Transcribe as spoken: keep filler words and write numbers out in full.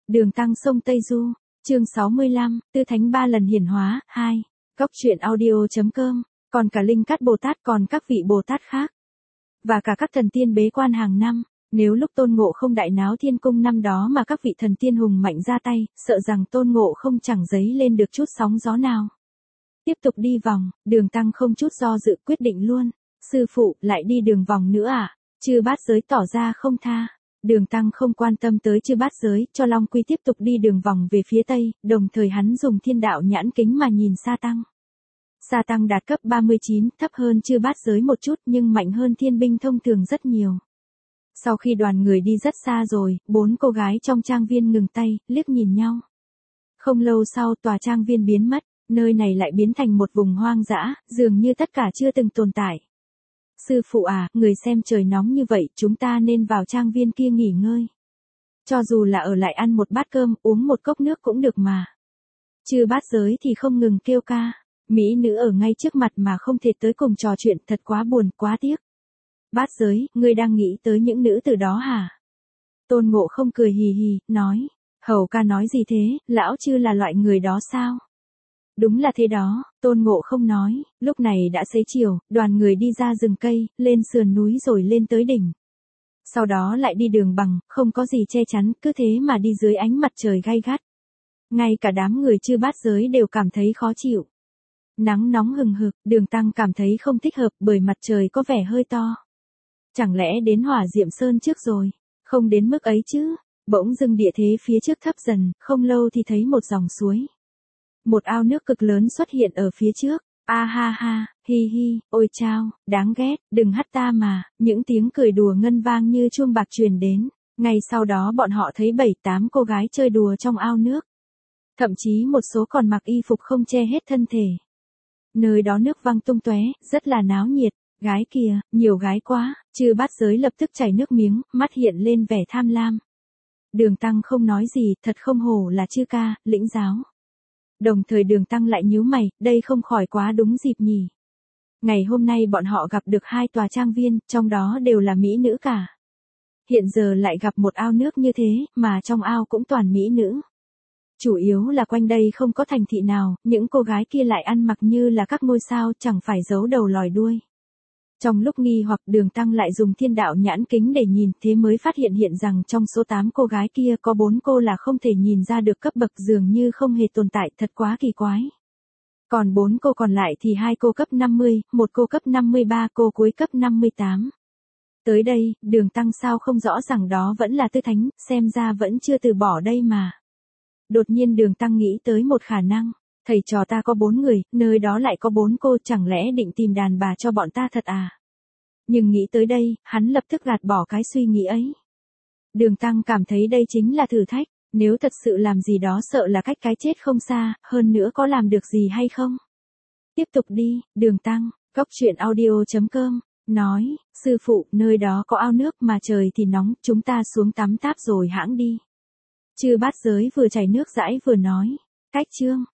Đường Tăng sông Tây Du, chương sáu mươi lăm, Tư Thánh ba lần hiển hóa, hai. Cóc truyện audio.com, còn cả Linh Cát Bồ Tát còn các vị Bồ Tát khác. Và cả các thần tiên bế quan hàng năm, nếu lúc Tôn Ngộ Không đại náo thiên cung năm đó mà các vị thần tiên hùng mạnh ra tay, sợ rằng Tôn Ngộ Không chẳng dấy lên được chút sóng gió nào. Tiếp tục đi vòng, Đường Tăng không chút do dự quyết định luôn. Sư phụ, lại đi đường vòng nữa à? Chư Bát Giới tỏ ra không tha. Đường Tăng không quan tâm tới Chư Bát Giới, cho Long Quy tiếp tục đi đường vòng về phía tây, đồng thời hắn dùng thiên đạo nhãn kính mà nhìn Sa Tăng. Sa Tăng đạt cấp ba mươi chín, thấp hơn Chư Bát Giới một chút nhưng mạnh hơn thiên binh thông thường rất nhiều. Sau khi đoàn người đi rất xa rồi, bốn cô gái trong trang viên ngừng tay, liếc nhìn nhau. Không lâu sau tòa trang viên biến mất, nơi này lại biến thành một vùng hoang dã, dường như tất cả chưa từng tồn tại. Sư phụ à, người xem trời nóng như vậy, chúng ta nên vào trang viên kia nghỉ ngơi. Cho dù là ở lại ăn một bát cơm, uống một cốc nước cũng được mà. Chư Bát Giới thì không ngừng kêu ca. Mỹ nữ ở ngay trước mặt mà không thể tới cùng trò chuyện, thật quá buồn, quá tiếc. Bát Giới, ngươi đang nghĩ tới những nữ từ đó hả? Tôn Ngộ Không cười hì hì, nói. Hầu ca nói gì thế, lão chư là loại người đó sao? Đúng là thế đó, Tôn Ngộ Không nói. Lúc này đã xế chiều, đoàn người đi ra rừng cây, lên sườn núi rồi lên tới đỉnh. Sau đó lại đi đường bằng, không có gì che chắn, cứ thế mà đi dưới ánh mặt trời gay gắt. Ngay cả đám người Chư Bát Giới đều cảm thấy khó chịu. Nắng nóng hừng hực, Đường Tăng cảm thấy không thích hợp bởi mặt trời có vẻ hơi to. Chẳng lẽ đến Hỏa Diệm Sơn trước rồi? Không đến mức ấy chứ. Bỗng dưng địa thế phía trước thấp dần, không lâu thì thấy một dòng suối. Một ao nước cực lớn xuất hiện ở phía trước. A ha ha, hi hi, ôi chao, đáng ghét, đừng hắt ta mà. Những tiếng cười đùa ngân vang như chuông bạc truyền đến. Ngay sau đó bọn họ thấy bảy tám cô gái chơi đùa trong ao nước. Thậm chí một số còn mặc y phục không che hết thân thể. Nơi đó nước văng tung tóe, rất là náo nhiệt. Gái kìa, nhiều gái quá. Chư Bát Giới lập tức chảy nước miếng, mắt hiện lên vẻ tham lam. Đường Tăng không nói gì, thật không hổ là chư ca, lĩnh giáo. Đồng thời Đường Tăng lại nhíu mày, đây không khỏi quá đúng dịp nhỉ. Ngày hôm nay bọn họ gặp được hai tòa trang viên, trong đó đều là mỹ nữ cả. Hiện giờ lại gặp một ao nước như thế, mà trong ao cũng toàn mỹ nữ. Chủ yếu là quanh đây không có thành thị nào, những cô gái kia lại ăn mặc như là các ngôi sao, chẳng phải giấu đầu lòi đuôi. Trong lúc nghi hoặc, Đường Tăng lại dùng thiên đạo nhãn kính để nhìn, thế mới phát hiện hiện rằng trong số tám cô gái kia có bốn cô là không thể nhìn ra được cấp bậc, dường như không hề tồn tại, thật quá kỳ quái. Còn bốn cô còn lại thì hai cô cấp năm mươi, một cô cấp năm mươi ba, cô cuối cấp năm mươi tám. Tới đây, Đường Tăng sao không rõ rằng đó vẫn là Tư Thánh, xem ra vẫn chưa từ bỏ đây mà. Đột nhiên Đường Tăng nghĩ tới một khả năng. Thầy trò ta có bốn người, nơi đó lại có bốn cô, chẳng lẽ định tìm đàn bà cho bọn ta thật à? Nhưng nghĩ tới đây, hắn lập tức gạt bỏ cái suy nghĩ ấy. Đường Tăng cảm thấy đây chính là thử thách, nếu thật sự làm gì đó sợ là cách cái chết không xa, hơn nữa có làm được gì hay không? Tiếp tục đi, Đường Tăng, cóc truyện audio.com, nói, sư phụ, nơi đó có ao nước mà trời thì nóng, chúng ta xuống tắm táp rồi hãng đi. Chư Bát Giới vừa chảy nước dãi vừa nói, cách chương.